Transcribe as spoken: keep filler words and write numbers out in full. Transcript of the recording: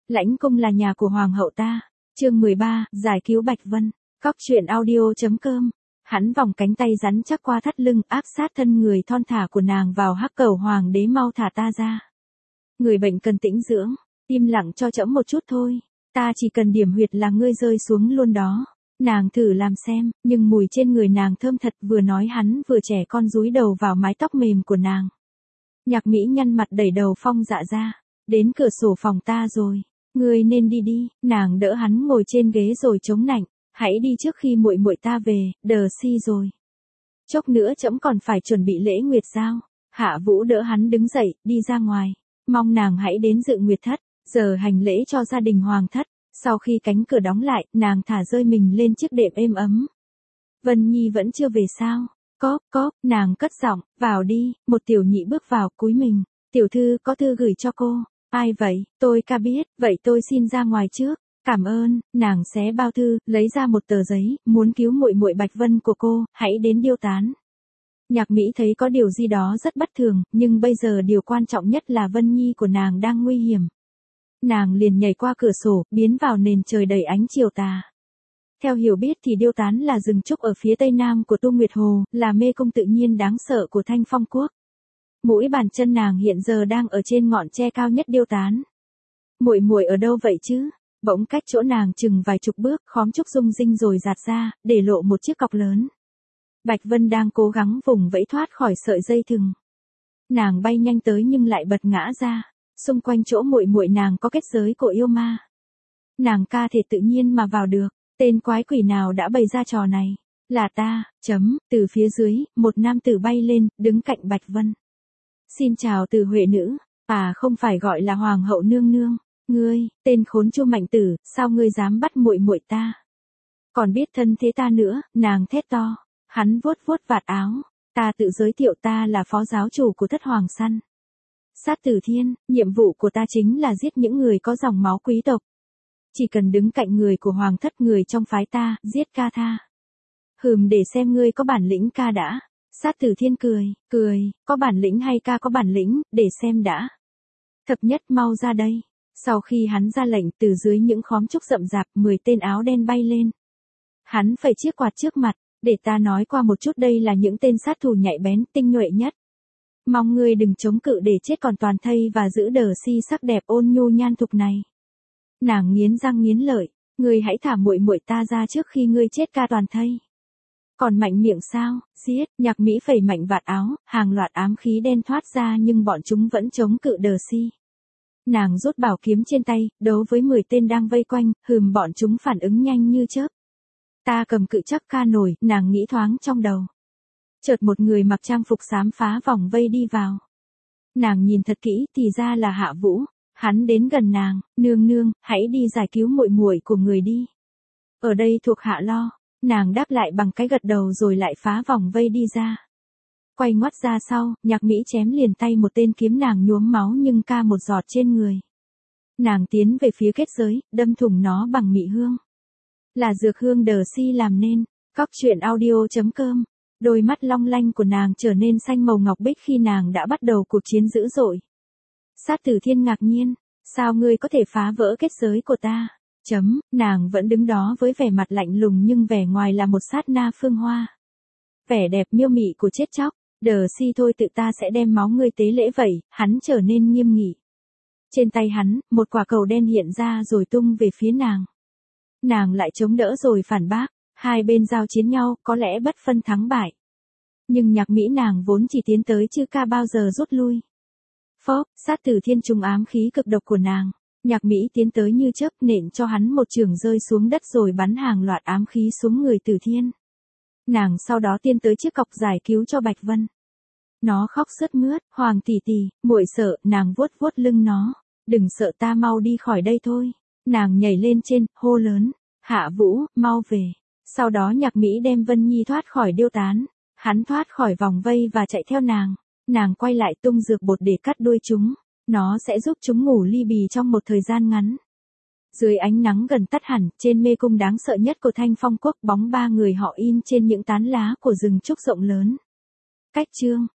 Lãnh cung là nhà của hoàng hậu ta. Chương mười ba, giải cứu Bạch Vân. Cóc truyện audio.com. Hắn vòng cánh tay rắn chắc qua thắt lưng, áp sát thân người thon thả của nàng vào hắc cầu hoàng đế, mau thả ta ra. Người bệnh cần tĩnh dưỡng, im lặng cho trẫm một chút thôi. Ta chỉ cần điểm huyệt là ngươi rơi xuống luôn đó. Nàng thử làm xem, nhưng mùi trên người nàng thơm thật, vừa nói hắn vừa trẻ con dúi đầu vào mái tóc mềm của nàng. Nhạc Mỹ nhăn mặt đẩy đầu Phong Dạ ra. Đến cửa sổ phòng ta rồi, ngươi nên đi đi. Nàng đỡ hắn ngồi trên ghế rồi chống nạnh. Hãy đi trước khi muội muội ta về, đờ si rồi. Chốc nữa trẫm còn phải chuẩn bị lễ nguyệt giao. Hạ Vũ đỡ hắn đứng dậy, đi ra ngoài. Mong nàng hãy đến dự nguyệt thất, giờ hành lễ cho gia đình hoàng thất. Sau khi cánh cửa đóng lại, nàng thả rơi mình lên chiếc đệm êm ấm. Vân Nhi vẫn chưa về sao? Cóp, cóp, nàng cất giọng, vào đi. Một tiểu nhị bước vào, cúi mình. Tiểu thư có thư gửi cho cô. Ai vậy? Tôi ca biết, vậy tôi xin ra ngoài trước. Cảm ơn. Nàng xé bao thư, lấy ra một tờ giấy, muốn cứu muội muội Bạch Vân của cô, hãy đến điêu tán. Nhạc Mỹ thấy có điều gì đó rất bất thường, nhưng bây giờ điều quan trọng nhất là Vân Nhi của nàng đang nguy hiểm. Nàng liền nhảy qua cửa sổ, biến vào nền trời đầy ánh chiều tà. Theo hiểu biết thì điêu tán là rừng trúc ở phía tây nam của Tu Nguyệt Hồ, là mê cung tự nhiên đáng sợ của Thanh Phong Quốc. Mũi bàn chân nàng hiện giờ đang ở trên ngọn tre cao nhất điêu tán. Muội muội ở đâu vậy chứ? Bỗng cách chỗ nàng chừng vài chục bước, khóm trúc rung rinh rồi giạt ra, để lộ một chiếc cọc lớn. Bạch Vân đang cố gắng vùng vẫy thoát khỏi sợi dây thừng. Nàng bay nhanh tới nhưng lại bật ngã ra. Xung quanh chỗ muội muội nàng có kết giới của yêu ma. Nàng ca thể tự nhiên mà vào được. Tên quái quỷ nào đã bày ra trò này? Là ta, chấm, từ phía dưới, một nam tử bay lên, đứng cạnh Bạch Vân. Xin chào từ Huệ nữ, à không phải gọi là hoàng hậu nương nương. Ngươi, tên khốn Chu Mạnh Tử, sao ngươi dám bắt muội muội ta? Còn biết thân thế ta nữa, nàng thét to. Hắn vuốt vuốt vạt áo. Ta tự giới thiệu, ta là phó giáo chủ của Thất Hoàng Săn. Sát Tử Thiên, nhiệm vụ của ta chính là giết những người có dòng máu quý tộc. Chỉ cần đứng cạnh người của hoàng thất, người trong phái ta, giết ca tha. Hừm, để xem ngươi có bản lĩnh ca đã. Sát Tử Thiên cười, cười, có bản lĩnh hay ca có bản lĩnh, để xem đã. Thập nhất mau ra đây. Sau khi hắn ra lệnh, từ dưới những khóm trúc rậm rạp, mười tên áo đen bay lên. Hắn phẩy chiếc quạt trước mặt, để ta nói qua một chút, đây là những tên sát thủ nhạy bén, tinh nhuệ nhất. Mong ngươi đừng chống cự để chết còn toàn thây và giữ đờ si sắc đẹp ôn nhu nhan thục này. Nàng nghiến răng nghiến lợi, ngươi hãy thả muội muội ta ra trước khi ngươi chết ca toàn thây. Còn mạnh miệng sao? Giết! Nhạc Mỹ phẩy mạnh vạt áo, hàng loạt ám khí đen thoát ra nhưng bọn chúng vẫn chống cự đờ si. Nàng rút bảo kiếm trên tay, đấu với mười tên đang vây quanh, hừm, bọn chúng phản ứng nhanh như chớp. Ta cầm cự chắc ca nổi, nàng nghĩ thoáng trong đầu. Chợt một người mặc trang phục xám phá vòng vây đi vào. Nàng nhìn thật kỹ thì ra là Hạ Vũ. Hắn đến gần nàng, nương nương, hãy đi giải cứu muội muội của người đi. Ở đây thuộc hạ lo. Nàng đáp lại bằng cái gật đầu rồi lại phá vòng vây đi ra. Quay ngoắt ra sau, Nhạc Mỹ chém liền tay một tên, kiếm nàng nhuốm máu nhưng ca một giọt trên người. Nàng tiến về phía kết giới, đâm thủng nó bằng mị hương. Là dược hương đờ si làm nên. Cóc truyện audio.com. Đôi mắt long lanh của nàng trở nên xanh màu ngọc bích khi nàng đã bắt đầu cuộc chiến dữ dội. Sát Tử Thiên ngạc nhiên. Sao ngươi có thể phá vỡ kết giới của ta? Chấm, nàng vẫn đứng đó với vẻ mặt lạnh lùng nhưng vẻ ngoài là một sát na phương hoa. Vẻ đẹp miêu mị của chết chóc. Đờ si thôi, tự ta sẽ đem máu ngươi tế lễ vậy. Hắn trở nên nghiêm nghị. Trên tay hắn, một quả cầu đen hiện ra rồi tung về phía nàng. Nàng lại chống đỡ rồi phản bác. Hai bên giao chiến nhau, có lẽ bất phân thắng bại. Nhưng Nhạc Mỹ nàng vốn chỉ tiến tới chứ ca bao giờ rút lui. Phốc, Sát Tử Thiên trúng ám khí cực độc của nàng. Nhạc Mỹ tiến tới như chớp, nện cho hắn một chưởng rơi xuống đất rồi bắn hàng loạt ám khí xuống người Tử Thiên. Nàng sau đó tiến tới chiếc cọc giải cứu cho Bạch Vân. Nó khóc sướt mướt, Hoàng tỷ tỷ, muội sợ, nàng vuốt vuốt lưng nó. Đừng sợ, ta mau đi khỏi đây thôi. Nàng nhảy lên trên, hô lớn. Hạ Vũ, mau về. Sau đó Nhạc Mỹ đem Vân Nhi thoát khỏi điêu tán. Hắn thoát khỏi vòng vây và chạy theo nàng. Nàng quay lại tung dược bột để cắt đuôi chúng. Nó sẽ giúp chúng ngủ li bì trong một thời gian ngắn. Dưới ánh nắng gần tắt hẳn, trên mê cung đáng sợ nhất của Thanh Phong Quốc, bóng ba người họ in trên những tán lá của rừng trúc rộng lớn. Cách chương